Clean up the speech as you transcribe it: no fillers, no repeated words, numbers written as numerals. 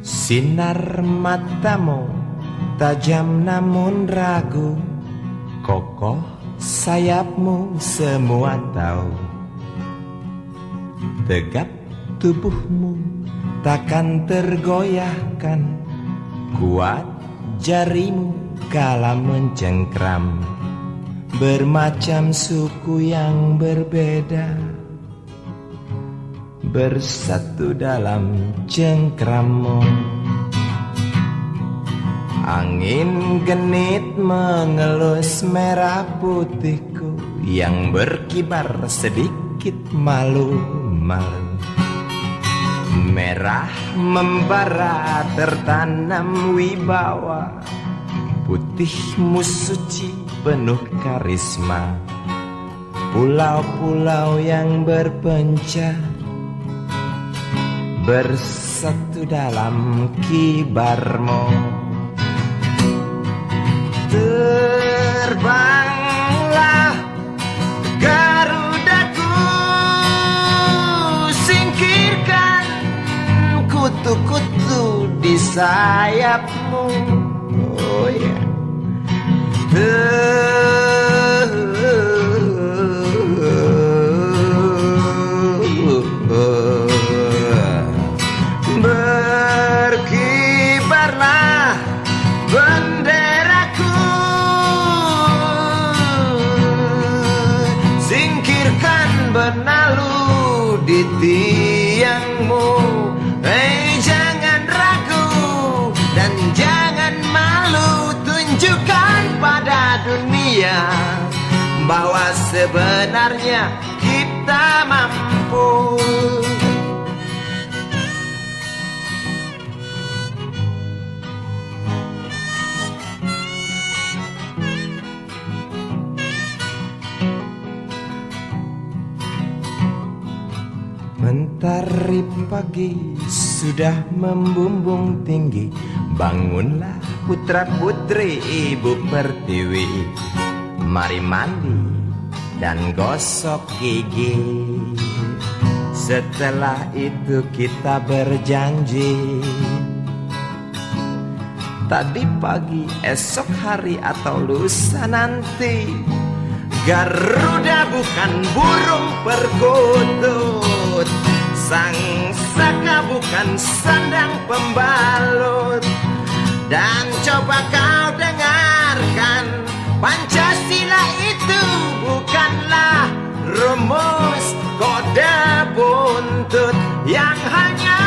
Sinar matamu tajam namun ragu, kokoh sayapmu semua tahu. Tegap tubuhmu takkan tergoyahkan, kuat jarimu kala mencengkram. Bermacam suku yang berbeda bersatu dalam cengkrammu. Angin genit mengelus merah putihku yang berkibar sedikit malu-malu. Merah membara tertanam wibawa, putihmu suci penuh karisma. Pulau-pulau yang berpencar bersatu dalam kibarmu. Terbanglah Garudaku, singkirkan kutu-kutu di sayapmu. Oh ya, berkibarlah benderaku, singkirkan benalu di tiangmu. Jangan ragu dan jangan malu, tunjukkan pada dunia bahwa sebenarnya kita mampu. Mentari pagi sudah membumbung tinggi, bangunlah putra putri ibu pertiwi. Mari mandi dan gosok gigi, setelah itu kita berjanji. Tadi pagi, esok hari atau lusa nanti, Garuda bukan burung perkutut, sang saka bukan sandang pembalut. Dan coba kau dengarkan, Pancasila itu bukanlah rumus kode buntut yang hanya